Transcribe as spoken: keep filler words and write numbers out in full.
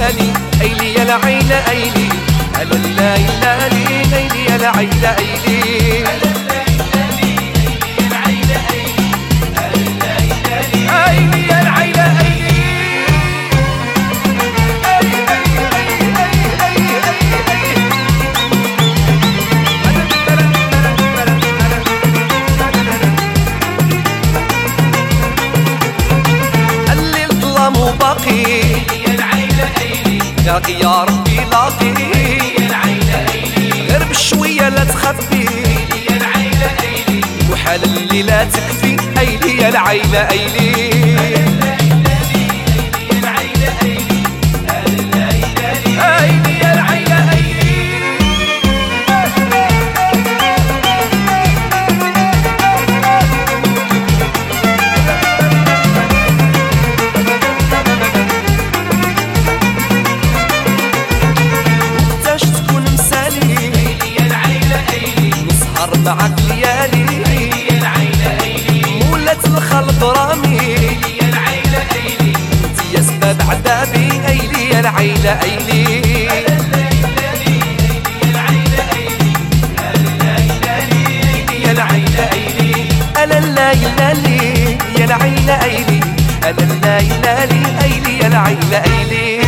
لالي ايلي يا العيلة ايلي هلا لا لالي ايلي يا العيلة ايلي لاقي يا ربي لاقي يا العيلة ايلي غير بشوية لا تخفي يا العيلة ايلي وحال اللي لا تكفي ايلي يا العيلة ايلي معك ليالي يا العيلة ايلي مولات الخلق رامي يا العيلة ايلي انت يا سبب عذابي ايلي يا العيلة ايلي يا العيلة ايلي الا لا يلالي يا العيلة ايلي الا لا يلالي ايلي يا العيلة ايلي